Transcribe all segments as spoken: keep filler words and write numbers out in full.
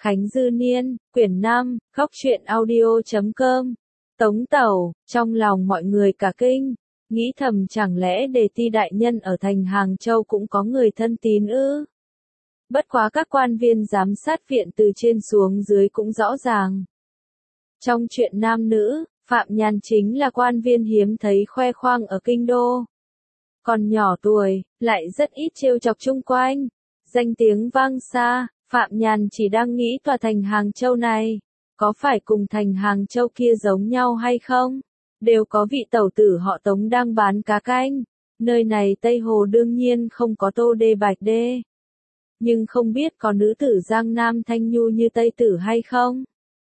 Khánh Dư Niên, quyển năm, góc truyện audio chấm com. Tống Tẩu, trong lòng mọi người cả kinh, nghĩ thầm chẳng lẽ Đề Ti đại nhân ở thành Hàng Châu cũng có người thân tín ư? Bất quá các quan viên giám sát viện từ trên xuống dưới cũng rõ ràng. Trong chuyện nam nữ, Phạm Nhàn chính là quan viên hiếm thấy khoe khoang ở kinh đô. Còn nhỏ tuổi, lại rất ít trêu chọc chung quanh, danh tiếng vang xa. Phạm Nhàn chỉ đang nghĩ tòa thành Hàng Châu này, có phải cùng thành Hàng Châu kia giống nhau hay không? Đều có vị tẩu tử họ Tống đang bán cá canh. Nơi này Tây Hồ đương nhiên không có Tô Đê Bạch Đê. Nhưng không biết có nữ tử Giang Nam Thanh Nhu như Tây Tử hay không?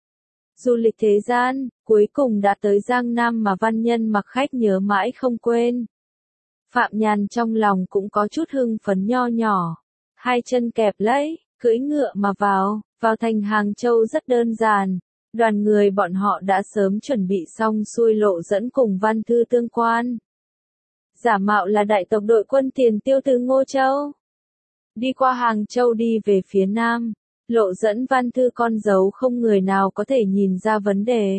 Du lịch thế gian, cuối cùng đã tới Giang Nam mà văn nhân mặc khách nhớ mãi không quên. Phạm Nhàn trong lòng cũng có chút hưng phấn nho nhỏ. Hai chân kẹp lấy, cưỡi ngựa mà vào, vào thành Hàng Châu rất đơn giản. Đoàn người bọn họ đã sớm chuẩn bị xong xuôi lộ dẫn cùng văn thư tương quan. Giả mạo là đại tộc đội quân tiền tiêu từ Ngô Châu. Đi qua Hàng Châu đi về phía Nam, lộ dẫn văn thư con dấu không người nào có thể nhìn ra vấn đề.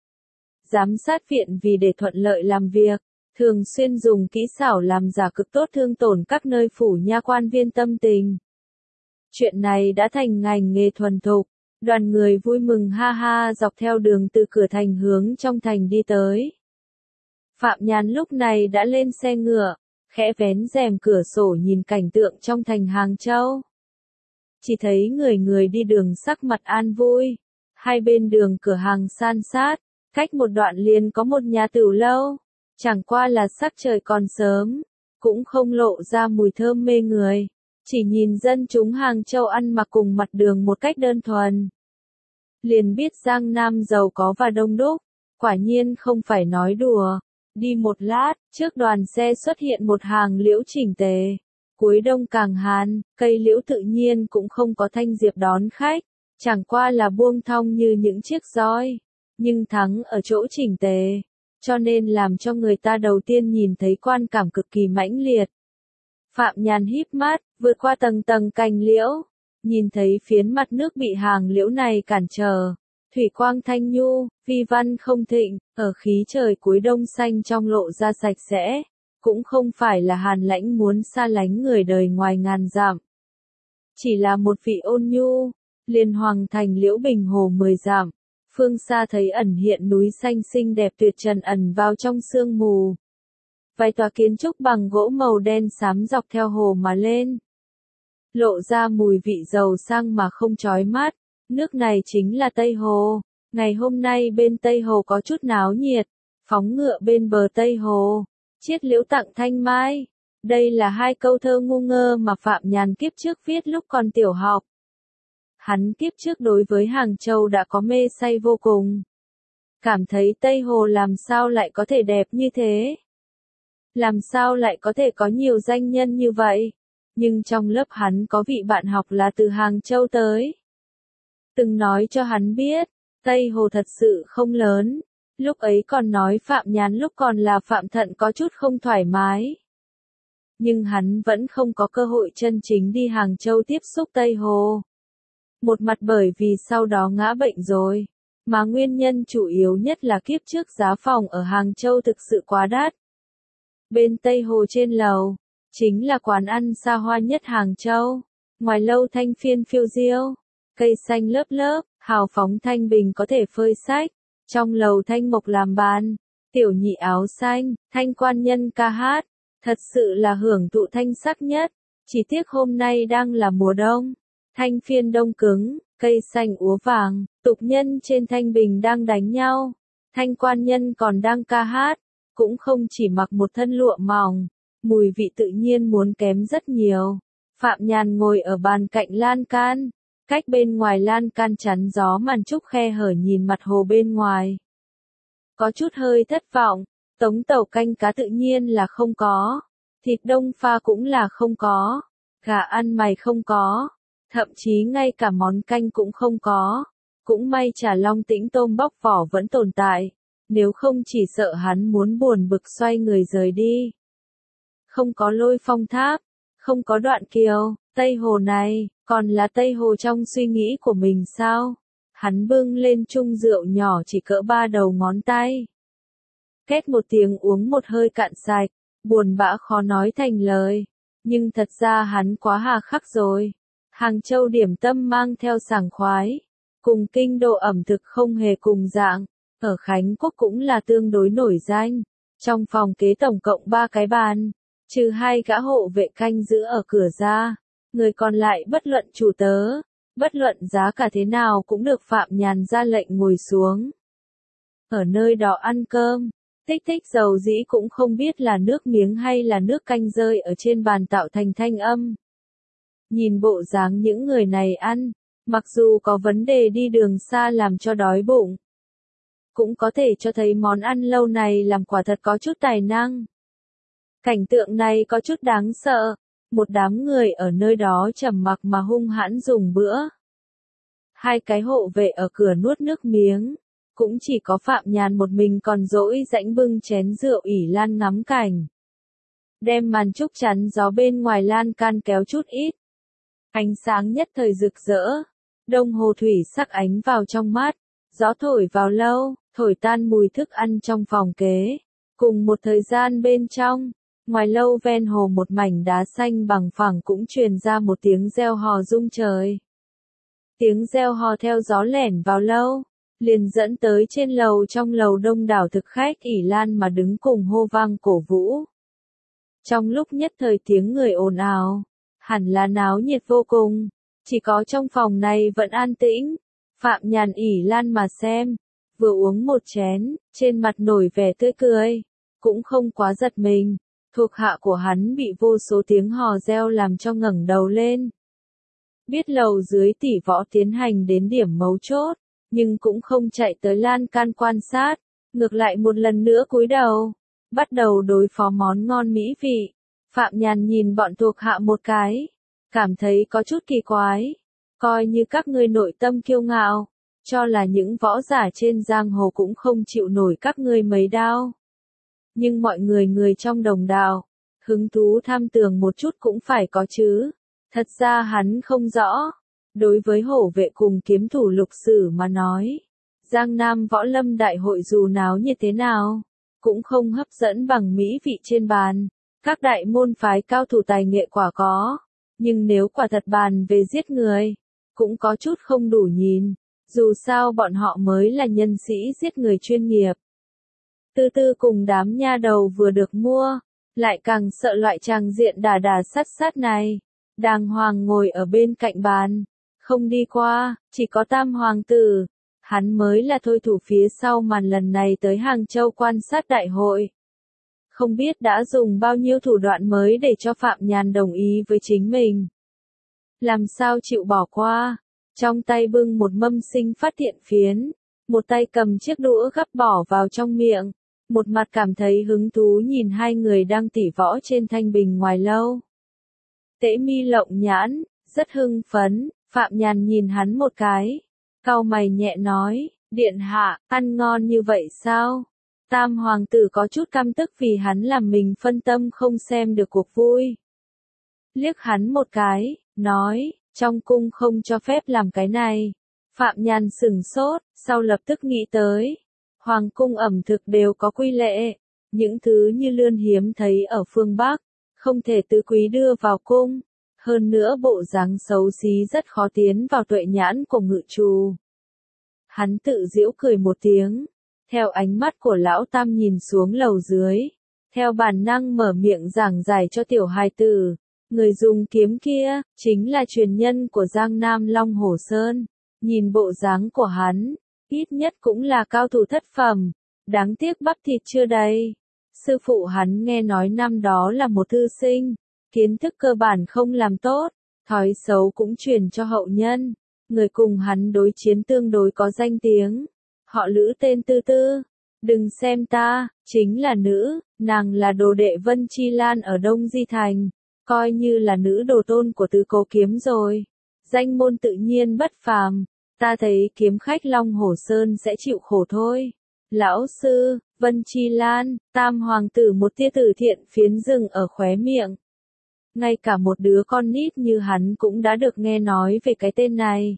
Giám sát viện vì để thuận lợi làm việc, thường xuyên dùng kỹ xảo làm giả cực tốt thương tổn các nơi phủ nha quan viên tâm tình. Chuyện này đã thành ngành nghề thuần thục, đoàn người vui mừng ha ha dọc theo đường từ cửa thành hướng trong thành đi tới. Phạm Nhàn lúc này đã lên xe ngựa, khẽ vén rèm cửa sổ nhìn cảnh tượng trong thành Hàng Châu. Chỉ thấy người người đi đường sắc mặt an vui, hai bên đường cửa hàng san sát, cách một đoạn liền có một nhà tửu lâu, chẳng qua là sắc trời còn sớm, cũng không lộ ra mùi thơm mê người. Chỉ nhìn dân chúng Hàng Châu ăn mặc cùng mặt đường một cách đơn thuần, liền biết Giang Nam giàu có và đông đúc, quả nhiên không phải nói đùa. Đi một lát, trước đoàn xe xuất hiện một hàng liễu chỉnh tề. Cuối đông càng hàn, cây liễu tự nhiên cũng không có thanh diệp đón khách, chẳng qua là buông thong như những chiếc roi, nhưng thắng ở chỗ chỉnh tề, cho nên làm cho người ta đầu tiên nhìn thấy quan cảm cực kỳ mãnh liệt. Phạm Nhàn híp mắt, vượt qua tầng tầng cành liễu, nhìn thấy phiến mặt nước bị hàng liễu này cản trở, thủy quang thanh nhu, vi văn không thịnh, ở khí trời cuối đông xanh trong lộ ra sạch sẽ, cũng không phải là hàn lãnh muốn xa lánh người đời ngoài ngàn dặm. Chỉ là một vị ôn nhu, liền hoàng thành liễu bình hồ mười dặm, phương xa thấy ẩn hiện núi xanh xinh đẹp tuyệt trần ẩn vào trong sương mù. Vài tòa kiến trúc bằng gỗ màu đen xám dọc theo hồ mà lên, lộ ra mùi vị giàu sang mà không chói mắt. Nước này chính là Tây Hồ. Ngày hôm nay bên Tây Hồ có chút náo nhiệt, phóng ngựa bên bờ Tây Hồ, chiết liễu tặng thanh mai. Đây là hai câu thơ ngu ngơ mà Phạm Nhàn kiếp trước viết lúc còn tiểu học. Hắn kiếp trước đối với Hàng Châu đã có mê say vô cùng. Cảm thấy Tây Hồ làm sao lại có thể đẹp như thế? Làm sao lại có thể có nhiều danh nhân như vậy? Nhưng trong lớp hắn có vị bạn học là từ Hàng Châu tới. Từng nói cho hắn biết, Tây Hồ thật sự không lớn. Lúc ấy còn nói Phạm Nhàn lúc còn là Phạm Thận có chút không thoải mái. Nhưng hắn vẫn không có cơ hội chân chính đi Hàng Châu tiếp xúc Tây Hồ. Một mặt bởi vì sau đó ngã bệnh rồi, mà nguyên nhân chủ yếu nhất là kiếp trước giá phòng ở Hàng Châu thực sự quá đắt. Bên Tây Hồ trên lầu, chính là quán ăn xa hoa nhất Hàng Châu. Ngoài lâu thanh phiên phiêu diêu, cây xanh lớp lớp, hào phóng thanh bình có thể phơi sách. Trong lầu thanh mộc làm bàn, tiểu nhị áo xanh, thanh quan nhân ca hát, thật sự là hưởng thụ thanh sắc nhất. Chỉ tiếc hôm nay đang là mùa đông, thanh phiên đông cứng, cây xanh úa vàng, tục nhân trên thanh bình đang đánh nhau, thanh quan nhân còn đang ca hát, cũng không chỉ mặc một thân lụa mỏng, mùi vị tự nhiên muốn kém rất nhiều. Phạm Nhàn ngồi ở bàn cạnh lan can, cách bên ngoài lan can chắn gió màn trúc khe hở nhìn mặt hồ bên ngoài. Có chút hơi thất vọng, Tống Tẩu canh cá tự nhiên là không có, thịt đông pha cũng là không có, gà ăn mày không có, thậm chí ngay cả món canh cũng không có. Cũng may Trà Long Tĩnh tôm bóc vỏ vẫn tồn tại, nếu không chỉ sợ hắn muốn buồn bực xoay người rời đi. Không có Lôi Phong Tháp, không có Đoạn Kiều, Tây Hồ này, còn là Tây Hồ trong suy nghĩ của mình sao? Hắn bưng lên chung rượu nhỏ chỉ cỡ ba đầu ngón tay. Két một tiếng uống một hơi cạn sạch, buồn bã khó nói thành lời. Nhưng thật ra hắn quá hà khắc rồi. Hàng Châu điểm tâm mang theo sảng khoái. Cùng kinh đô ẩm thực không hề cùng dạng. Ở Khánh Quốc cũng là tương đối nổi danh. Trong phòng kế tổng cộng ba cái bàn. Trừ hai gã hộ vệ canh giữ ở cửa ra. Người còn lại bất luận chủ tớ. Bất luận giá cả thế nào cũng được Phạm Nhàn ra lệnh ngồi xuống. Ở nơi đó ăn cơm. Tích tích dầu dĩ cũng không biết là nước miếng hay là nước canh rơi ở trên bàn tạo thành thanh âm. Nhìn bộ dáng những người này ăn, mặc dù có vấn đề đi đường xa làm cho đói bụng, cũng có thể cho thấy món ăn lâu này làm quả thật có chút tài năng. Cảnh tượng này có chút đáng sợ, một đám người ở nơi đó trầm mặc mà hung hãn dùng bữa. Hai cái hộ vệ ở cửa nuốt nước miếng. Cũng chỉ có Phạm Nhàn một mình còn dỗi rãnh bưng chén rượu ỉ lan ngắm cảnh. Đem màn trúc chắn gió bên ngoài lan can kéo chút ít. Ánh sáng nhất thời rực rỡ. Đồng hồ thủy sắc ánh vào trong mắt. Gió thổi vào lâu, thổi tan mùi thức ăn trong phòng kế. Cùng một thời gian bên trong, ngoài lâu ven hồ một mảnh đá xanh bằng phẳng cũng truyền ra một tiếng reo hò rung trời. Tiếng reo hò theo gió lẻn vào lâu. Liền dẫn tới trên lầu trong lầu đông đảo thực khách ỉ lan mà đứng cùng hô vang cổ vũ. Trong lúc nhất thời tiếng người ồn ào, hẳn là náo nhiệt vô cùng, chỉ có trong phòng này vẫn an tĩnh. Phạm Nhàn ỉ lan mà xem, vừa uống một chén, trên mặt nổi vẻ tươi cười, cũng không quá giật mình, thuộc hạ của hắn bị vô số tiếng hò reo làm cho ngẩng đầu lên. Biết lầu dưới tỷ võ tiến hành đến điểm mấu chốt. Nhưng cũng không chạy tới lan can quan sát, ngược lại một lần nữa cúi đầu, bắt đầu đối phó món ngon mỹ vị. Phạm Nhàn nhìn bọn thuộc hạ một cái, cảm thấy có chút kỳ quái, coi như các ngươi nội tâm kiêu ngạo, cho là những võ giả trên giang hồ cũng không chịu nổi các ngươi mấy đao. Nhưng mọi người người trong đồng đạo, hứng thú tham tường một chút cũng phải có chứ, thật ra hắn không rõ. Đối với hổ vệ cùng kiếm thủ Lục Sử mà nói, Giang Nam Võ Lâm Đại hội dù náo như thế nào, cũng không hấp dẫn bằng mỹ vị trên bàn. Các đại môn phái cao thủ tài nghệ quả có, nhưng nếu quả thật bàn về giết người, cũng có chút không đủ nhìn, dù sao bọn họ mới là nhân sĩ giết người chuyên nghiệp. Tư Tư cùng đám nha đầu vừa được mua, lại càng sợ loại tràng diện đà đà sát sát này, đàng hoàng ngồi ở bên cạnh bàn. Không đi qua, chỉ có Tam Hoàng tử, hắn mới là thôi thủ phía sau màn lần này tới Hàng Châu quan sát đại hội. Không biết đã dùng bao nhiêu thủ đoạn mới để cho Phạm Nhàn đồng ý với chính mình. Làm sao chịu bỏ qua, trong tay bưng một mâm sinh phát thiện phiến, một tay cầm chiếc đũa gắp bỏ vào trong miệng, một mặt cảm thấy hứng thú nhìn hai người đang tỉ võ trên thanh bình ngoài lâu. Tễ Mi lộng nhãn, rất hưng phấn. Phạm Nhàn nhìn hắn một cái, cau mày nhẹ nói, điện hạ, ăn ngon như vậy sao? Tam hoàng tử có chút căm tức vì hắn làm mình phân tâm không xem được cuộc vui. Liếc hắn một cái, nói, trong cung không cho phép làm cái này. Phạm Nhàn sửng sốt, sau lập tức nghĩ tới, hoàng cung ẩm thực đều có quy lệ, những thứ như lươn hiếm thấy ở phương Bắc, không thể tứ quý đưa vào cung. Hơn nữa bộ dáng xấu xí rất khó tiến vào tuệ nhãn của ngự trù. Hắn tự giễu cười một tiếng, theo ánh mắt của lão Tam nhìn xuống lầu dưới, theo bản năng mở miệng giảng giải cho tiểu hài tử, người dùng kiếm kia, chính là truyền nhân của Giang Nam Long Hổ Sơn, nhìn bộ dáng của hắn, ít nhất cũng là cao thủ thất phẩm, đáng tiếc bắp thịt chưa đầy. Sư phụ hắn nghe nói năm đó là một thư sinh. Kiến thức cơ bản không làm tốt, thói xấu cũng truyền cho hậu nhân, người cùng hắn đối chiến tương đối có danh tiếng, họ Lữ tên Tư Tư, đừng xem ta, chính là nữ, nàng là đồ đệ Vân Chi Lan ở Đông Di Thành, coi như là nữ đồ tôn của Tứ Cố Kiếm rồi, danh môn tự nhiên bất phàm, ta thấy kiếm khách Long Hổ Sơn sẽ chịu khổ thôi. Lão sư, Vân Chi Lan, Tam hoàng tử một tia tử thiện phiến rừng ở khóe miệng. ngay cả một đứa con nít như hắn cũng đã được nghe nói về cái tên này.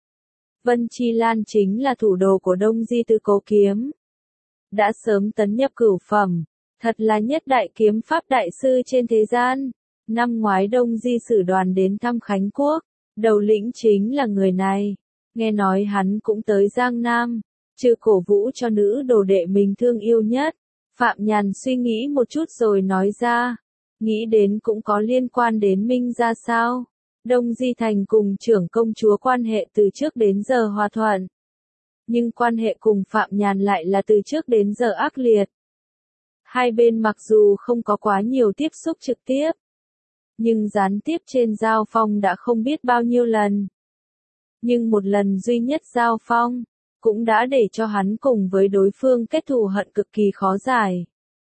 Vân Chi Lan chính là thủ đồ của Đông Di Tư Cố Kiếm. Đã sớm tấn nhập cửu phẩm, thật là nhất đại kiếm pháp đại sư trên thế gian. Năm ngoái Đông Di Sử đoàn đến thăm Khánh Quốc, đầu lĩnh chính là người này. Nghe nói hắn cũng tới Giang Nam, trừ cổ vũ cho nữ đồ đệ mình thương yêu nhất. Phạm Nhàn suy nghĩ một chút rồi nói ra, nghĩ đến cũng có liên quan đến Minh gia sao. Đông Di Thành cùng trưởng công chúa quan hệ từ trước đến giờ hòa thuận. Nhưng quan hệ cùng Phạm Nhàn lại là từ trước đến giờ ác liệt. Hai bên mặc dù không có quá nhiều tiếp xúc trực tiếp, nhưng gián tiếp trên giao phong đã không biết bao nhiêu lần. Nhưng một lần duy nhất giao phong, cũng đã để cho hắn cùng với đối phương kết thù hận cực kỳ khó giải.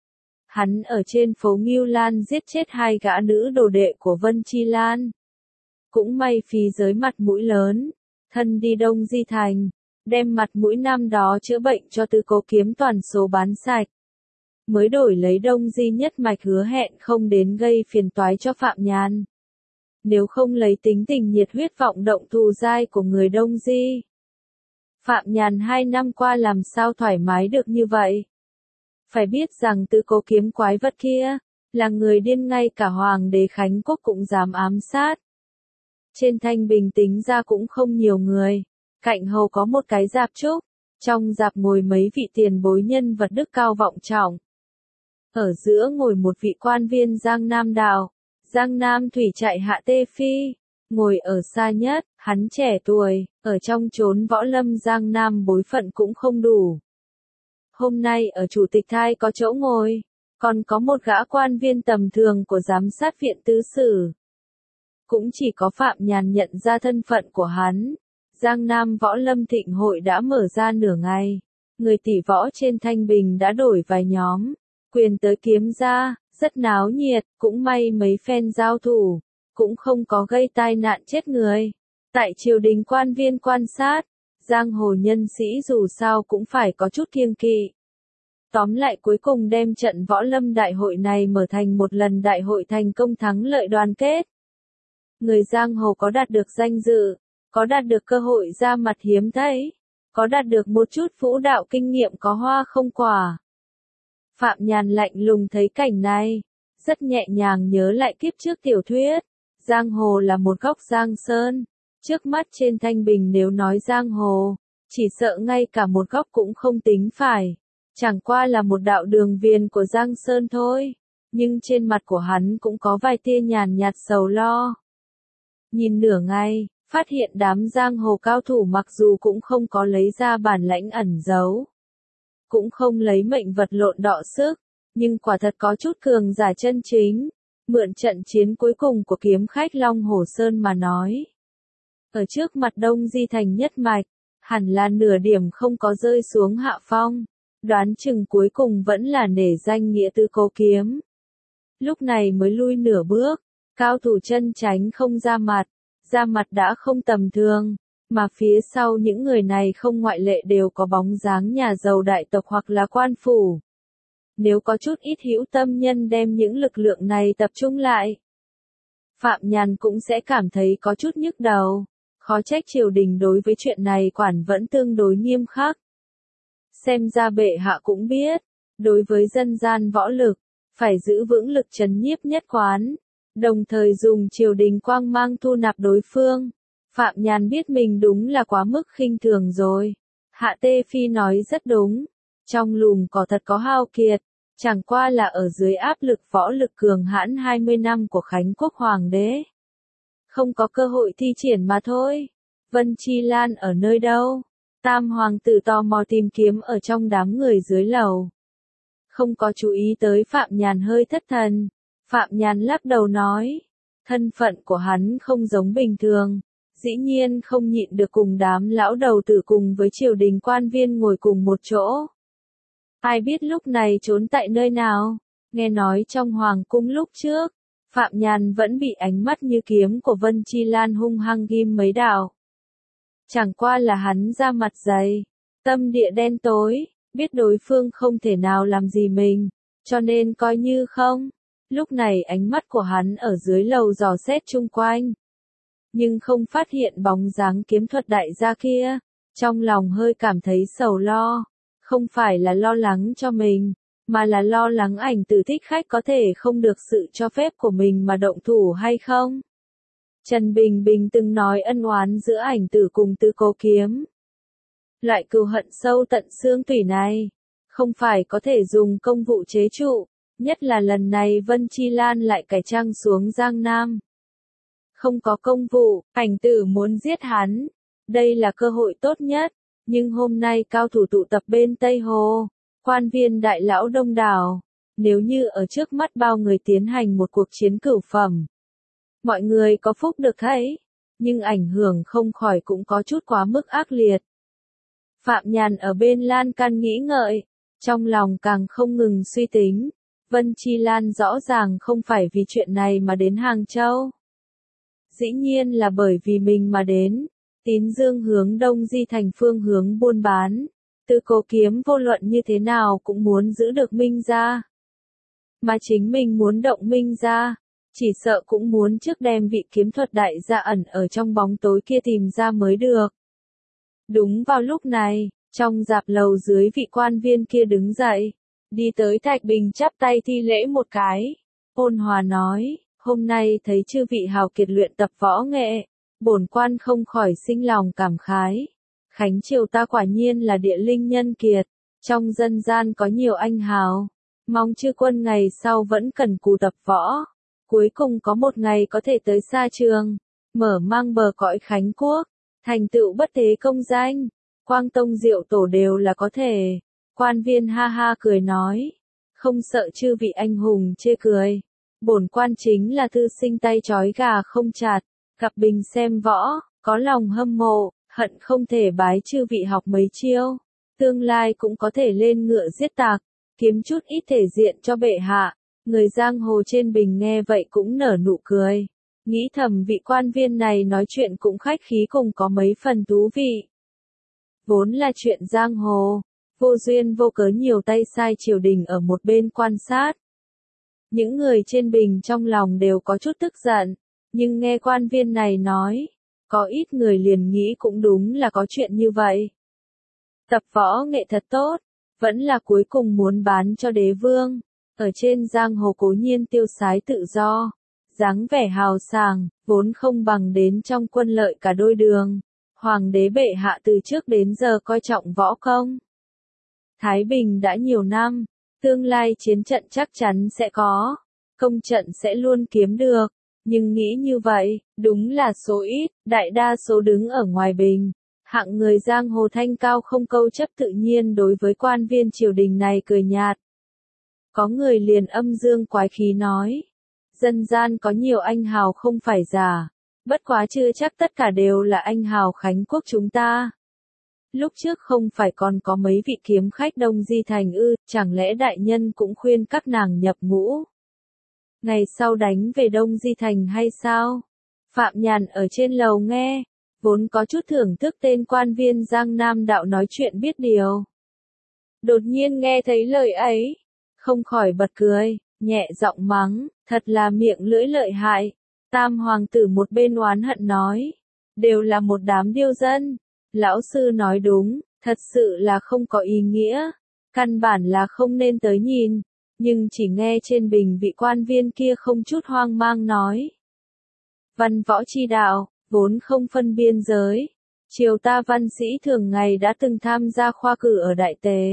Hắn ở trên phố Ngưu Lan giết chết hai gã nữ đồ đệ của Vân Chi Lan. Cũng may phí giới mặt mũi lớn, thân đi Đông Di Thành, đem mặt mũi năm đó chữa bệnh cho Tư Cố Kiếm toàn số bán sạch. Mới đổi lấy Đông Di nhất mạch hứa hẹn không đến gây phiền toái cho Phạm Nhàn. Nếu không lấy tính tình nhiệt huyết vọng động thù dai của người Đông Di, Phạm Nhàn hai năm qua làm sao thoải mái được như vậy. Phải biết rằng Tư Cố Kiếm quái vật kia, là người điên ngay cả Hoàng đế Khánh Quốc cũng dám ám sát. Trên Thanh Bình tính ra cũng không nhiều người, cạnh hầu có một cái dạp trúc, trong dạp ngồi mấy vị tiền bối nhân vật đức cao vọng trọng. Ở giữa ngồi một vị quan viên Giang Nam Đạo, Giang Nam Thủy Trại Hạ Tê Phi, ngồi ở xa nhất, hắn trẻ tuổi, ở trong chốn võ lâm Giang Nam bối phận cũng không đủ. Hôm nay ở chủ tịch thai có chỗ ngồi, còn có một gã quan viên tầm thường của giám sát viện tứ sử. Cũng chỉ có Phạm Nhàn nhận ra thân phận của hắn. Giang Nam Võ Lâm Thịnh Hội đã mở ra nửa ngày, người tỷ võ trên Thanh Bình đã đổi vài nhóm, quyền tới kiếm ra, rất náo nhiệt, cũng may mấy phen giao thủ, cũng không có gây tai nạn chết người. Tại triều đình quan viên quan sát, giang hồ nhân sĩ dù sao cũng phải có chút kiêng kỵ. Tóm lại cuối cùng đem trận võ lâm đại hội này mở thành một lần đại hội thành công thắng lợi đoàn kết. Người giang hồ có đạt được danh dự, có đạt được cơ hội ra mặt hiếm thấy, có đạt được một chút vũ đạo kinh nghiệm có hoa không quả. Phạm Nhàn lạnh lùng thấy cảnh này, rất nhẹ nhàng nhớ lại kiếp trước tiểu thuyết. Giang hồ là một góc giang sơn, trước mắt trên Thanh Bình nếu nói giang hồ, chỉ sợ ngay cả một góc cũng không tính phải. Chẳng qua là một đạo đường viền của giang sơn thôi, nhưng trên mặt của hắn cũng có vài tia nhàn nhạt sầu lo. Nhìn nửa ngày, phát hiện đám giang hồ cao thủ mặc dù cũng không có lấy ra bản lãnh ẩn giấu, cũng không lấy mệnh vật lộn đọ sức, nhưng quả thật có chút cường giả chân chính. Mượn trận chiến cuối cùng của kiếm khách Long Hồ Sơn mà nói, ở trước mặt Đông Di Thành nhất mạch, hẳn là nửa điểm không có rơi xuống hạ phong, đoán chừng cuối cùng vẫn là nể danh nghĩa Tư Cố Kiếm. Lúc này mới lui nửa bước, cao thủ chân chánh không ra mặt, ra mặt đã không tầm thường, mà phía sau những người này không ngoại lệ đều có bóng dáng nhà giàu đại tộc hoặc là quan phủ. Nếu có chút ít hữu tâm nhân đem những lực lượng này tập trung lại, Phạm Nhàn cũng sẽ cảm thấy có chút nhức đầu. Khó trách triều đình đối với chuyện này quản vẫn tương đối nghiêm khắc. Xem ra bệ hạ cũng biết, đối với dân gian võ lực, phải giữ vững lực trấn nhiếp nhất quán, đồng thời dùng triều đình quang mang thu nạp đối phương. Phạm Nhàn biết mình đúng là quá mức khinh thường rồi. Hạ Tê Phi nói rất đúng, trong lùm cỏ thật có hao kiệt, chẳng qua là ở dưới áp lực võ lực cường hãn hai mươi năm của Khánh Quốc Hoàng đế. Không có cơ hội thi triển mà thôi. Vân Chi Lan ở nơi đâu? Tam hoàng tử tò mò tìm kiếm ở trong đám người dưới lầu. Không có chú ý tới Phạm Nhàn hơi thất thần. Phạm Nhàn lắc đầu nói, thân phận của hắn không giống bình thường, dĩ nhiên không nhịn được cùng đám lão đầu tử cùng với triều đình quan viên ngồi cùng một chỗ. Ai biết lúc này trốn tại nơi nào? Nghe nói trong hoàng cung lúc trước, Phạm Nhàn vẫn bị ánh mắt như kiếm của Vân Chi Lan hung hăng ghim mấy đạo. Chẳng qua là hắn ra mặt dày, tâm địa đen tối, biết đối phương không thể nào làm gì mình, cho nên coi như không. Lúc này ánh mắt của hắn ở dưới lầu dò xét chung quanh, nhưng không phát hiện bóng dáng kiếm thuật đại gia kia, trong lòng hơi cảm thấy sầu lo, không phải là lo lắng cho mình, mà là lo lắng Ảnh Tử thích khách có thể không được sự cho phép của mình mà động thủ hay không. Trần Bình Bình từng nói ân oán giữa Ảnh Tử cùng Tư Cố Kiếm. Loại cừu hận sâu tận xương tủy này, không phải có thể dùng công vụ chế trụ, nhất là lần này Vân Chi Lan lại cải trang xuống Giang Nam. Không có công vụ, Ảnh Tử muốn giết hắn, đây là cơ hội tốt nhất, nhưng hôm nay cao thủ tụ tập bên Tây Hồ, quan viên đại lão đông đảo, nếu như ở trước mắt bao người tiến hành một cuộc chiến cửu phẩm, mọi người có phúc được thấy, nhưng ảnh hưởng không khỏi cũng có chút quá mức ác liệt. Phạm Nhàn ở bên lan can nghĩ ngợi, trong lòng càng không ngừng suy tính, Vân Chi Lan rõ ràng không phải vì chuyện này mà đến Hàng Châu. Dĩ nhiên là bởi vì mình mà đến, Tín Dương hướng Đông Di Thành phương hướng buôn bán, Tư Cố Kiếm vô luận như thế nào cũng muốn giữ được Minh gia. Mà chính mình muốn động Minh gia, chỉ sợ cũng muốn trước đem vị kiếm thuật đại gia ẩn ở trong bóng tối kia tìm ra mới được. Đúng vào lúc này, trong dạp lầu dưới vị quan viên kia đứng dậy, đi tới Thạch Bình chắp tay thi lễ một cái, ôn hòa nói, hôm nay thấy chư vị hào kiệt luyện tập võ nghệ, bổn quan không khỏi sinh lòng cảm khái. Khánh triều ta quả nhiên là địa linh nhân kiệt, trong dân gian có nhiều anh hào, mong chư quân ngày sau vẫn cần cù tập võ, cuối cùng có một ngày có thể tới xa trường, mở mang bờ cõi Khánh quốc, thành tựu bất thế công danh, Quang Tông Diệu Tổ đều là có thể. Quan viên ha ha cười nói, không sợ chư vị anh hùng chê cười, bổn quan chính là thư sinh tay trói gà không chặt, gặp bình xem võ, có lòng hâm mộ, hận không thể bái chư vị học mấy chiêu, tương lai cũng có thể lên ngựa giết tặc, kiếm chút ít thể diện cho bệ hạ. Người giang hồ trên bình nghe vậy cũng nở nụ cười, nghĩ thầm vị quan viên này nói chuyện cũng khách khí cùng có mấy phần thú vị. Vốn là chuyện giang hồ, vô duyên vô cớ nhiều tay sai triều đình ở một bên quan sát. Những người trên bình trong lòng đều có chút tức giận, nhưng nghe quan viên này nói, có ít người liền nghĩ cũng đúng là có chuyện như vậy. Tập võ nghệ thật tốt, vẫn là cuối cùng muốn bán cho đế vương, ở trên giang hồ cố nhiên tiêu sái tự do, dáng vẻ hào sảng, vốn không bằng đến trong quân lợi cả đôi đường. Hoàng đế bệ hạ từ trước đến giờ coi trọng võ công. Thái Bình đã nhiều năm, tương lai chiến trận chắc chắn sẽ có, công trận sẽ luôn kiếm được, nhưng nghĩ như vậy, đúng là số ít, đại đa số đứng ở ngoài bình. Hạng người giang hồ thanh cao không câu chấp tự nhiên đối với quan viên triều đình này cười nhạt. Có người liền âm dương quái khí nói, dân gian có nhiều anh hào không phải giả, bất quá chưa chắc tất cả đều là anh hào Khánh quốc chúng ta. Lúc trước không phải còn có mấy vị kiếm khách Đông Di Thành ư, chẳng lẽ đại nhân cũng khuyên các nàng nhập ngũ? Ngày sau đánh về Đông Di Thành hay sao? Phạm Nhàn ở trên lầu nghe, vốn có chút thưởng thức tên quan viên Giang Nam đạo nói chuyện biết điều. Đột nhiên nghe thấy lời ấy, không khỏi bật cười, nhẹ giọng mắng, thật là miệng lưỡi lợi hại. Tam hoàng tử một bên oán hận nói, đều là một đám điêu dân. Lão sư nói đúng, thật sự là không có ý nghĩa, căn bản là không nên tới nhìn, nhưng chỉ nghe trên bình vị quan viên kia không chút hoang mang nói. Văn võ chi đạo, vốn không phân biên giới, triều ta văn sĩ thường ngày đã từng tham gia khoa cử ở Đại Tề.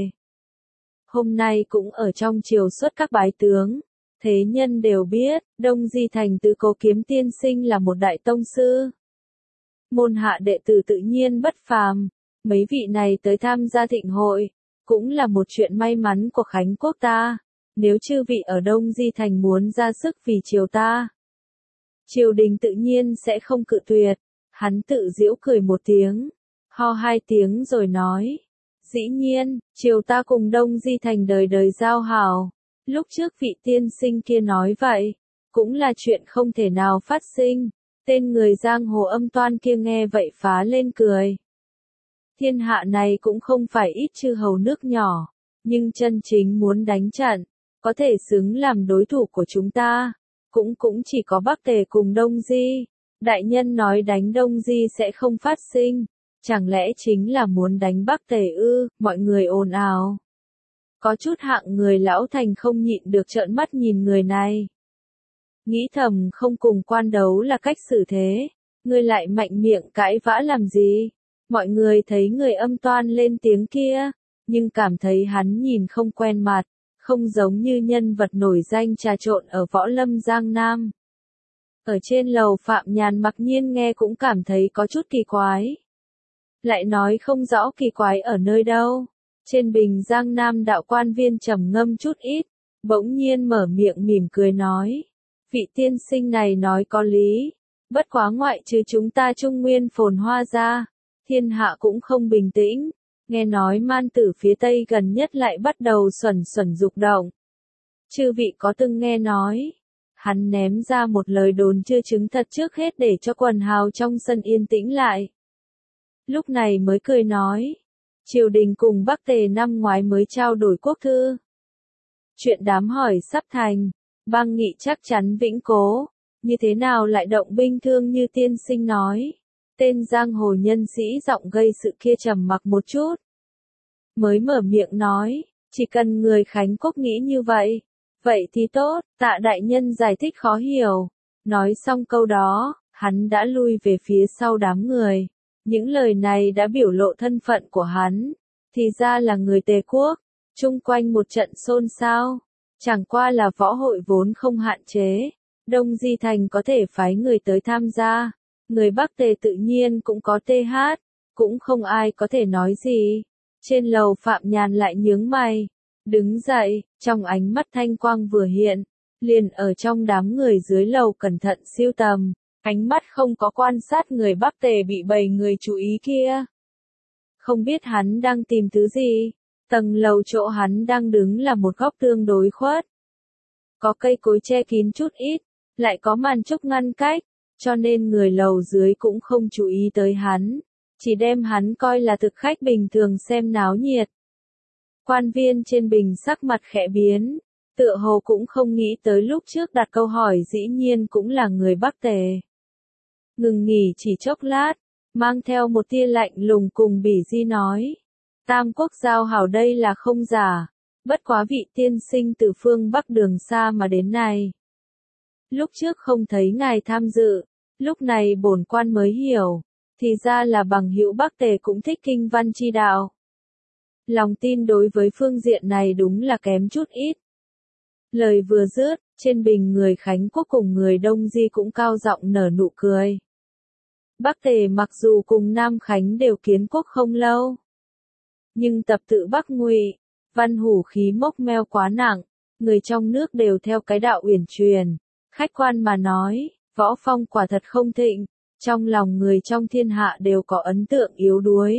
Hôm nay cũng ở trong triều xuất các bái tướng, thế nhân đều biết, Đông Di Thành Tư Cố Kiếm tiên sinh là một đại tông sư. Môn hạ đệ tử tự nhiên bất phàm, mấy vị này tới tham gia thịnh hội, cũng là một chuyện may mắn của Khánh quốc ta, nếu chư vị ở Đông Di Thành muốn ra sức vì triều ta. Triều đình tự nhiên sẽ không cự tuyệt, hắn tự giễu cười một tiếng, ho hai tiếng rồi nói, dĩ nhiên, triều ta cùng Đông Di Thành đời đời giao hảo, lúc trước vị tiên sinh kia nói vậy, cũng là chuyện không thể nào phát sinh. Tên người giang hồ âm toan kia nghe vậy phá lên cười. Thiên hạ này cũng không phải ít chư hầu nước nhỏ, nhưng chân chính muốn đánh trận, có thể xứng làm đối thủ của chúng ta, cũng cũng chỉ có Bắc Tề cùng Đông Di. Đại nhân nói đánh Đông Di sẽ không phát sinh, chẳng lẽ chính là muốn đánh Bắc Tề ư? Mọi người ồn ào. Có chút hạng người lão thành không nhịn được trợn mắt nhìn người này. Nghĩ thầm không cùng quan đấu là cách xử thế, ngươi lại mạnh miệng cãi vã làm gì? Mọi người thấy người âm toan lên tiếng kia, nhưng cảm thấy hắn nhìn không quen mặt, không giống như nhân vật nổi danh trà trộn ở võ lâm Giang Nam. Ở trên lầu Phạm Nhàn mặc nhiên nghe cũng cảm thấy có chút kỳ quái. Lại nói không rõ kỳ quái ở nơi đâu. Trên bình Giang Nam đạo quan viên trầm ngâm chút ít, bỗng nhiên mở miệng mỉm cười nói. Vị tiên sinh này nói có lý, bất quá ngoại trừ chúng ta Trung Nguyên phồn hoa ra, thiên hạ cũng không bình tĩnh. Nghe nói man tử phía tây gần nhất lại bắt đầu xuẩn xuẩn dục động. Chư vị có từng nghe nói? Hắn ném ra một lời đồn chưa chứng thật trước hết để cho quần hào trong sân yên tĩnh lại. Lúc này mới cười nói. Triều đình cùng Bắc Tề năm ngoái mới trao đổi quốc thư. Chuyện đám hỏi sắp thành, bang nghị chắc chắn vĩnh cố, như thế nào lại động binh thương như tiên sinh nói. Tên giang hồ nhân sĩ giọng gây sự kia trầm mặc một chút. Mới mở miệng nói, chỉ cần người Khánh Quốc nghĩ như vậy, vậy thì tốt, Tạ đại nhân giải thích khó hiểu. Nói xong câu đó, hắn đã lui về phía sau đám người. Những lời này đã biểu lộ thân phận của hắn, thì ra là người Tề Quốc. Chung quanh một trận xôn xao, chẳng qua là võ hội vốn không hạn chế, Đông Di Thành có thể phái người tới tham gia, người Bắc Tề tự nhiên cũng có tê hát, cũng không ai có thể nói gì. Trên lầu Phạm Nhàn lại nhướng mày, đứng dậy, trong ánh mắt thanh quang vừa hiện, liền ở trong đám người dưới lầu cẩn thận siêu tầm, ánh mắt không có quan sát người Bắc Tề bị bầy người chú ý kia. Không biết hắn đang tìm thứ gì, tầng lầu chỗ hắn đang đứng là một góc tương đối khuất. Có cây cối che kín chút ít, lại có màn trúc ngăn cách, cho nên người lầu dưới cũng không chú ý tới hắn, chỉ đem hắn coi là thực khách bình thường xem náo nhiệt. Quan viên trên bình sắc mặt khẽ biến, tựa hồ cũng không nghĩ tới lúc trước đặt câu hỏi dĩ nhiên cũng là người Bắc Tề. Ngừng nghỉ chỉ chốc lát, mang theo một tia lạnh lùng cùng bỉ di nói. Tam quốc giao hảo đây là không giả, bất quá vị tiên sinh từ phương Bắc đường xa mà đến này. Lúc trước không thấy ngài tham dự, lúc này bổn quan mới hiểu, thì ra là bằng hữu Bắc Tề cũng thích kinh văn chi đạo. Lòng tin đối với phương diện này đúng là kém chút ít. Lời vừa dứt, trên bình người Khánh Quốc cùng người Đông Di cũng cao giọng nở nụ cười. Bắc Tề mặc dù cùng Nam Khánh đều kiến quốc không lâu, nhưng tập tự Bắc Ngụy, văn hủ khí mốc meo quá nặng, người trong nước đều theo cái đạo uyển truyền. Khách quan mà nói, võ phong quả thật không thịnh, trong lòng người trong thiên hạ đều có ấn tượng yếu đuối.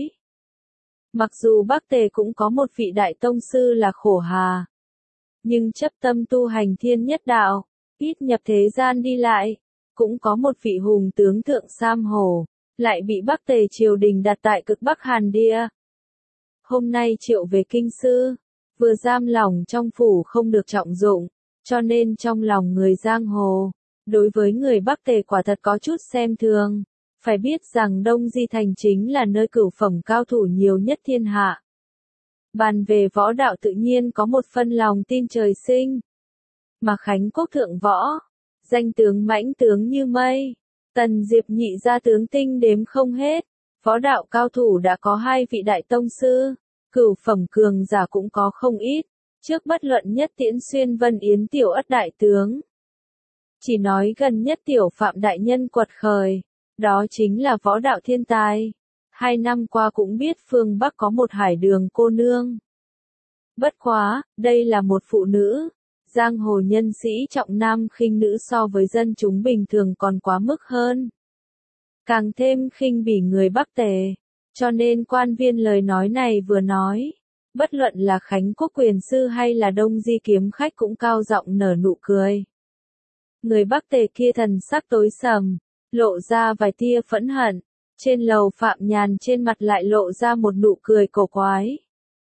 Mặc dù Bắc Tề cũng có một vị đại tông sư là Khổ Hà, nhưng chấp tâm tu hành thiên nhất đạo, ít nhập thế gian đi lại, cũng có một vị hùng tướng thượng Sam Hổ, lại bị Bắc Tề triều đình đặt tại cực Bắc Hàn Địa. Hôm nay triệu về kinh sư, vừa giam lỏng trong phủ không được trọng dụng, cho nên trong lòng người giang hồ, đối với người Bắc Tề quả thật có chút xem thường. Phải biết rằng Đông Di Thành chính là nơi cửu phẩm cao thủ nhiều nhất thiên hạ. Bàn về võ đạo tự nhiên có một phân lòng tin trời sinh. Mà Khánh Quốc thượng võ, danh tướng mãnh tướng như mây, Tần Diệp nhị gia tướng tinh đếm không hết, võ đạo cao thủ đã có hai vị đại tông sư, cửu phẩm cường giả cũng có không ít, trước bất luận nhất Tiễn Xuyên Vân Yến tiểu ất đại tướng. Chỉ nói gần nhất tiểu Phạm đại nhân quật khởi, đó chính là võ đạo thiên tài. Hai năm qua cũng biết phương Bắc có một Hải Đường cô nương. Bất quá, đây là một phụ nữ. Giang hồ nhân sĩ trọng nam khinh nữ so với dân chúng bình thường còn quá mức hơn. Càng thêm khinh bỉ người Bắc Tề. Cho nên quan viên lời nói này vừa nói. Bất luận là Khánh Quốc quyền sư hay là Đông Di kiếm khách cũng cao giọng nở nụ cười. Người Bắc Tề kia thần sắc tối sầm, lộ ra vài tia phẫn hận. Trên lầu Phạm Nhàn trên mặt lại lộ ra một nụ cười cổ quái.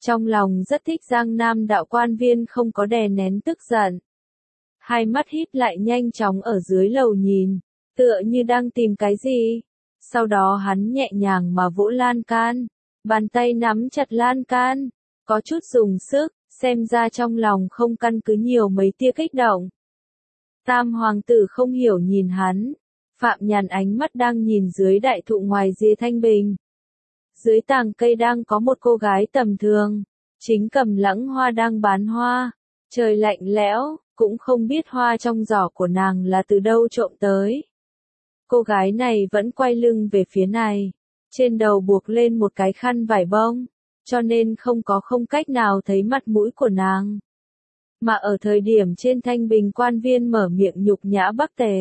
Trong lòng rất thích Giang Nam đạo quan viên không có đè nén tức giận. Hai mắt híp lại nhanh chóng ở dưới lầu nhìn, tựa như đang tìm cái gì. Sau đó hắn nhẹ nhàng mà vỗ lan can, bàn tay nắm chặt lan can, có chút dùng sức, xem ra trong lòng không căn cứ nhiều mấy tia kích động. Tam hoàng tử không hiểu nhìn hắn, Phạm Nhàn ánh mắt đang nhìn dưới đại thụ ngoài rìa Thanh Bình. Dưới tàng cây đang có một cô gái tầm thường, chính cầm lẵng hoa đang bán hoa, trời lạnh lẽo, cũng không biết hoa trong giỏ của nàng là từ đâu trộm tới. Cô gái này vẫn quay lưng về phía này, trên đầu buộc lên một cái khăn vải bông, cho nên không có không cách nào thấy mặt mũi của nàng. Mà ở thời điểm trên Thanh Bình quan viên mở miệng nhục nhã Bắc Tề.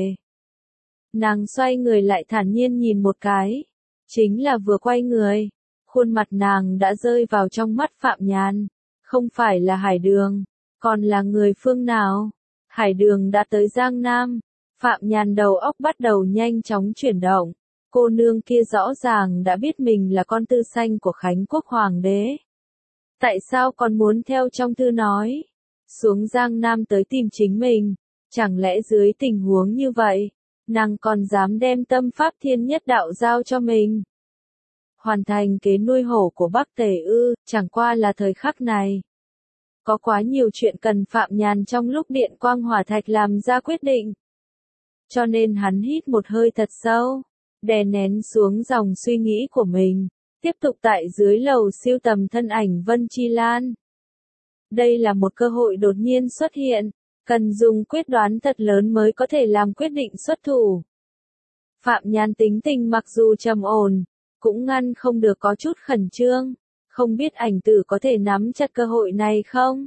Nàng xoay người lại thản nhiên nhìn một cái, chính là vừa quay người, khuôn mặt nàng đã rơi vào trong mắt Phạm Nhàn, không phải là Hải Đường, còn là người phương nào? Hải Đường đã tới Giang Nam, Phạm Nhàn đầu óc bắt đầu nhanh chóng chuyển động, cô nương kia rõ ràng đã biết mình là con tư sanh của Khánh Quốc Hoàng đế. Tại sao còn muốn theo trong thư nói, xuống Giang Nam tới tìm chính mình, chẳng lẽ dưới tình huống như vậy, nàng còn dám đem tâm pháp thiên nhất đạo giao cho mình? Hoàn thành kế nuôi hổ của Bắc Tề ư, chẳng qua là thời khắc này. Có quá nhiều chuyện cần Phạm Nhàn trong lúc điện quang hỏa thạch làm ra quyết định. Cho nên hắn hít một hơi thật sâu, đè nén xuống dòng suy nghĩ của mình, tiếp tục tại dưới lầu siêu tầm thân ảnh Vân Chi Lan. Đây là một cơ hội đột nhiên xuất hiện, cần dùng quyết đoán thật lớn mới có thể làm quyết định xuất thủ. Phạm Nhàn tính tình mặc dù trầm ổn, cũng ngăn không được có chút khẩn trương, không biết ảnh tử có thể nắm chặt cơ hội này không?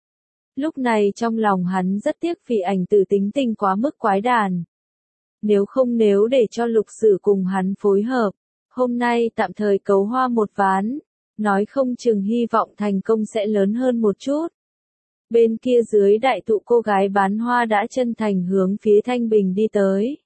Lúc này trong lòng hắn rất tiếc vì ảnh tử tính tình quá mức quái đản. Nếu không nếu để cho Lục Sử cùng hắn phối hợp, hôm nay tạm thời cấu hoa một ván, nói không chừng hy vọng thành công sẽ lớn hơn một chút. Bên kia dưới đại thụ cô gái bán hoa đã chân thành hướng phía Thanh Bình đi tới.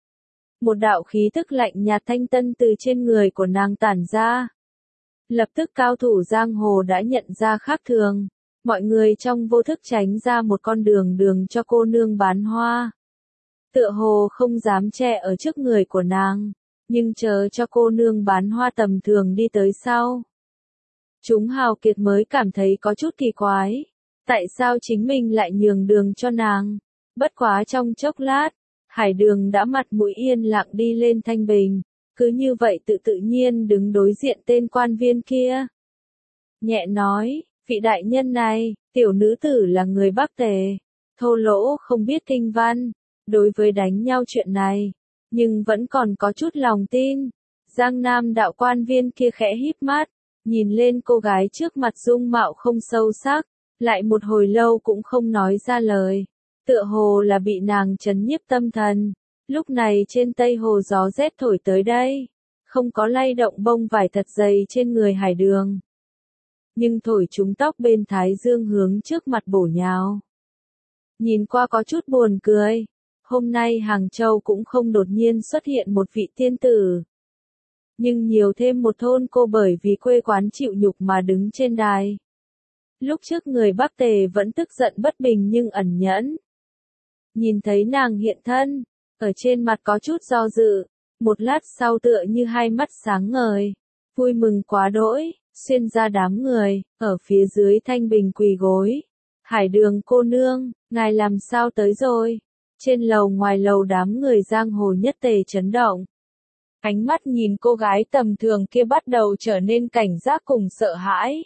Một đạo khí tức lạnh nhạt thanh tân từ trên người của nàng tản ra. Lập tức cao thủ giang hồ đã nhận ra khác thường, mọi người trong vô thức tránh ra một con đường đường cho cô nương bán hoa. Tựa hồ không dám che ở trước người của nàng, nhưng chờ cho cô nương bán hoa tầm thường đi tới sau. Chúng hào kiệt mới cảm thấy có chút kỳ quái, tại sao chính mình lại nhường đường cho nàng? Bất quá trong chốc lát, Hải Đường đã mặt mũi yên lặng đi lên Thanh Bình, cứ như vậy tự tự nhiên đứng đối diện tên quan viên kia. Nhẹ nói, vị đại nhân này, tiểu nữ tử là người Bắc Tề, thô lỗ không biết kinh văn, đối với đánh nhau chuyện này, nhưng vẫn còn có chút lòng tin. Giang Nam đạo quan viên kia khẽ híp mắt, nhìn lên cô gái trước mặt dung mạo không sâu sắc, lại một hồi lâu cũng không nói ra lời, tựa hồ là bị nàng trấn nhiếp tâm thần. Lúc này trên Tây Hồ gió rét thổi tới đây, không có lay động bông vải thật dày trên người Hải Đường, nhưng thổi chúng tóc bên thái dương hướng trước mặt bổ nhào. Nhìn qua có chút buồn cười, hôm nay Hàng Châu cũng không đột nhiên xuất hiện một vị tiên tử, nhưng nhiều thêm một thôn cô bởi vì quê quán chịu nhục mà đứng trên đài. Lúc trước người Bắc Tề vẫn tức giận bất bình nhưng ẩn nhẫn. Nhìn thấy nàng hiện thân, ở trên mặt có chút do dự, một lát sau tựa như hai mắt sáng ngời, vui mừng quá đỗi, xuyên ra đám người, ở phía dưới Thanh Bình quỳ gối. Hải Đường cô nương, ngài làm sao tới rồi? Trên lầu ngoài lầu đám người giang hồ nhất tề chấn động. Ánh mắt nhìn cô gái tầm thường kia bắt đầu trở nên cảnh giác cùng sợ hãi.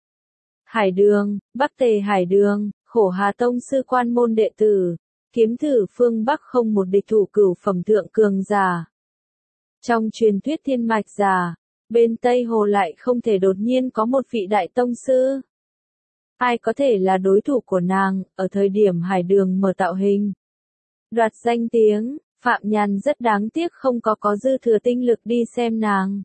Hải Đường, Bắc Tề Hải Đường, Khổ Hà Tông sư quan môn đệ tử, kiếm thử phương Bắc không một địch thủ cửu phẩm thượng cường giả. Trong truyền thuyết thiên mạch giả, bên Tây Hồ lại không thể đột nhiên có một vị đại tông sư. Ai có thể là đối thủ của nàng, ở thời điểm Hải Đường mở tạo hình, đoạt danh tiếng, Phạm Nhàn rất đáng tiếc không có có dư thừa tinh lực đi xem nàng.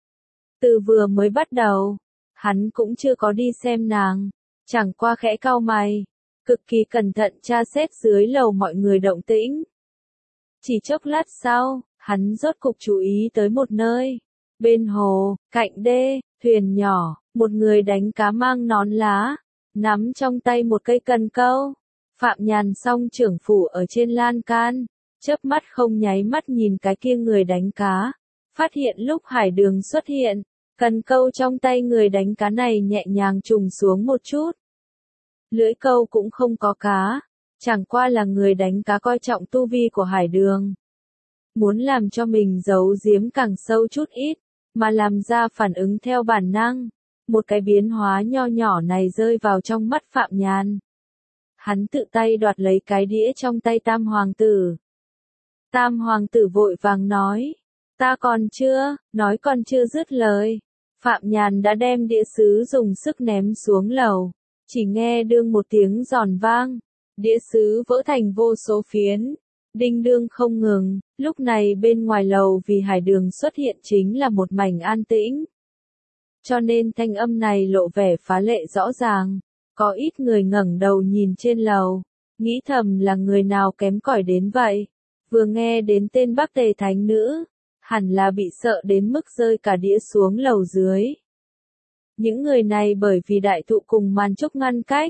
Từ vừa mới bắt đầu, hắn cũng chưa có đi xem nàng, chẳng qua khẽ cau mày, cực kỳ cẩn thận tra xét dưới lầu mọi người động tĩnh. Chỉ chốc lát sau, hắn rốt cục chú ý tới một nơi, bên hồ, cạnh đê, Thuyền nhỏ, một người đánh cá mang nón lá, nắm trong tay một cây cần câu. Phạm Nhàn song trưởng phủ ở trên lan can, chớp mắt không nháy mắt nhìn cái kia người đánh cá. Phát hiện lúc Hải Đường xuất hiện, cần câu trong tay người đánh cá này nhẹ nhàng trùng xuống một chút. Lưỡi câu cũng không có cá, chẳng qua là người đánh cá coi trọng tu vi của Hải Đường. Muốn làm cho mình giấu giếm càng sâu chút ít, mà làm ra phản ứng theo bản năng. Một cái biến hóa nho nhỏ này rơi vào trong mắt Phạm Nhàn. Hắn tự tay đoạt lấy cái đĩa trong tay Tam Hoàng tử. Tam Hoàng tử vội vàng nói, ta còn chưa, nói còn chưa dứt lời. Phạm Nhàn đã đem đĩa sứ dùng sức ném xuống lầu, chỉ nghe đương một tiếng giòn vang, đĩa sứ vỡ thành vô số phiến, đinh đương không ngừng. Lúc này bên ngoài lầu vì Hải Đường xuất hiện chính là một mảnh an tĩnh. Cho nên thanh âm này lộ vẻ phá lệ rõ ràng, có ít người ngẩng đầu nhìn trên lầu, nghĩ thầm là người nào kém cỏi đến vậy, vừa nghe đến tên Bắc Tề Thánh Nữ, hẳn là bị sợ đến mức rơi cả đĩa xuống lầu dưới. Những người này bởi vì đại thụ cùng màn trúc ngăn cách,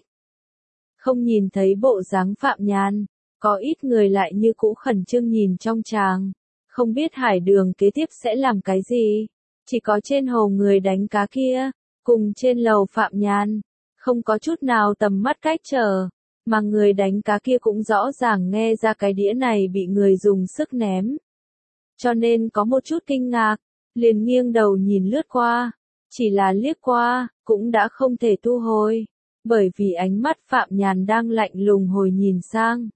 không nhìn thấy bộ dáng Phạm Nhàn, có ít người lại như cũ khẩn trương nhìn trong tràng, không biết Hải Đường kế tiếp sẽ làm cái gì. Chỉ có trên hồ người đánh cá kia, cùng trên lầu Phạm Nhàn, không có chút nào tầm mắt cách trở, mà người đánh cá kia cũng rõ ràng nghe ra cái đĩa này bị người dùng sức ném. Cho nên có một chút kinh ngạc, liền nghiêng đầu nhìn lướt qua, chỉ là liếc qua, cũng đã không thể thu hồi, bởi vì ánh mắt Phạm Nhàn đang lạnh lùng hồi nhìn sang.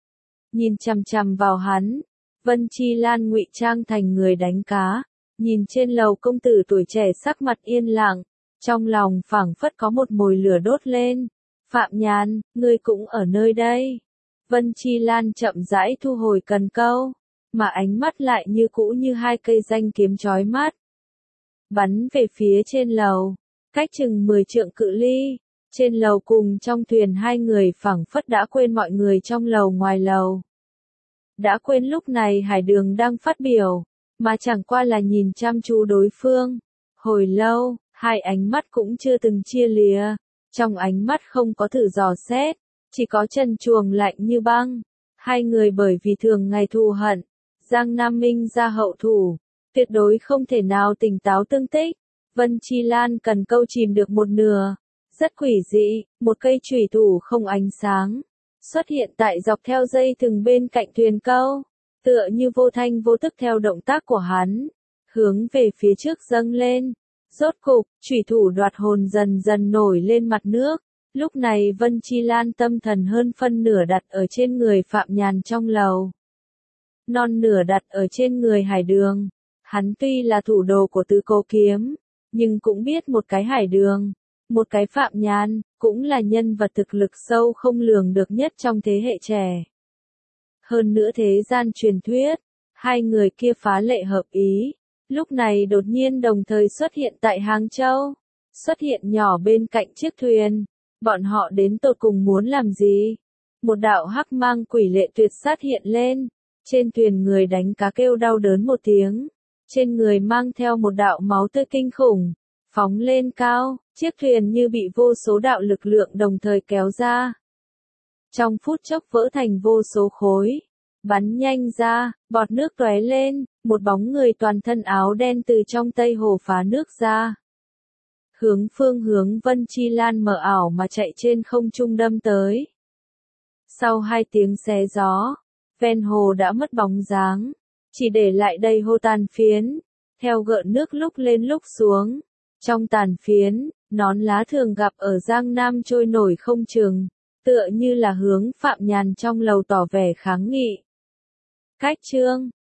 Nhìn chằm chằm vào hắn, Vân Chi Lan ngụy trang thành người đánh cá. Nhìn trên lầu công tử tuổi trẻ sắc mặt yên lặng, trong lòng phảng phất có một mồi lửa đốt lên. Phạm Nhàn, ngươi cũng ở nơi đây. Vân Chi Lan chậm rãi thu hồi cần câu, mà ánh mắt lại như cũ như hai cây danh kiếm chói mắt. Bắn về phía trên lầu, cách chừng mười trượng cự ly, trên lầu cùng trong thuyền hai người phảng phất đã quên mọi người trong lầu ngoài lầu. Đã quên lúc này Hải Đường đang phát biểu. Mà chẳng qua là nhìn chăm chú đối phương. Hồi lâu, hai ánh mắt cũng chưa từng chia lìa. Trong ánh mắt không có thử dò xét, chỉ có trần truồng lạnh như băng. Hai người bởi vì thường ngày thù hận, Giang Nam Minh ra hậu thủ, tuyệt đối không thể nào tỉnh táo tương tích. Vân Chi Lan cần câu chìm được một nửa. Rất quỷ dị, một cây chùy thủ không ánh sáng, xuất hiện tại dọc theo dây thừng bên cạnh thuyền câu. Tựa như vô thanh vô tức theo động tác của hắn, hướng về phía trước dâng lên. Rốt cục, chủy thủ đoạt hồn dần dần nổi lên mặt nước. Lúc này Vân Chi Lan tâm thần hơn phân nửa đặt ở trên người Phạm Nhàn trong lầu. Non nửa đặt ở trên người Hải Đường. Hắn tuy là thủ đồ của Tứ Cố Kiếm, nhưng cũng biết một cái Hải Đường, một cái Phạm Nhàn, cũng là nhân vật thực lực sâu không lường được nhất trong thế hệ trẻ. Hơn nữa thế gian truyền thuyết, hai người kia phá lệ hợp ý, lúc này đột nhiên đồng thời xuất hiện tại Hàng Châu, xuất hiện nhỏ bên cạnh chiếc thuyền, bọn họ đến tột cùng muốn làm gì? Một đạo hắc mang quỷ lệ tuyệt sát hiện lên, trên thuyền người đánh cá kêu đau đớn một tiếng, trên người mang theo một đạo máu tươi kinh khủng, phóng lên cao, chiếc thuyền như bị vô số đạo lực lượng đồng thời kéo ra. Trong phút chốc vỡ thành vô số khối, bắn nhanh ra, bọt nước tóe lên, một bóng người toàn thân áo đen từ trong Tây Hồ phá nước ra. Hướng phương hướng Vân Chi Lan mờ ảo mà chạy trên không trung đâm tới. Sau hai tiếng xé gió, ven hồ đã mất bóng dáng, chỉ để lại đầy hồ tàn phiến, theo gợn nước lúc lên lúc xuống. Trong tàn phiến, nón lá thường gặp ở Giang Nam trôi nổi không chừng, tựa như là hướng Phạm Nhàn trong lầu tỏ vẻ kháng nghị. Cách chương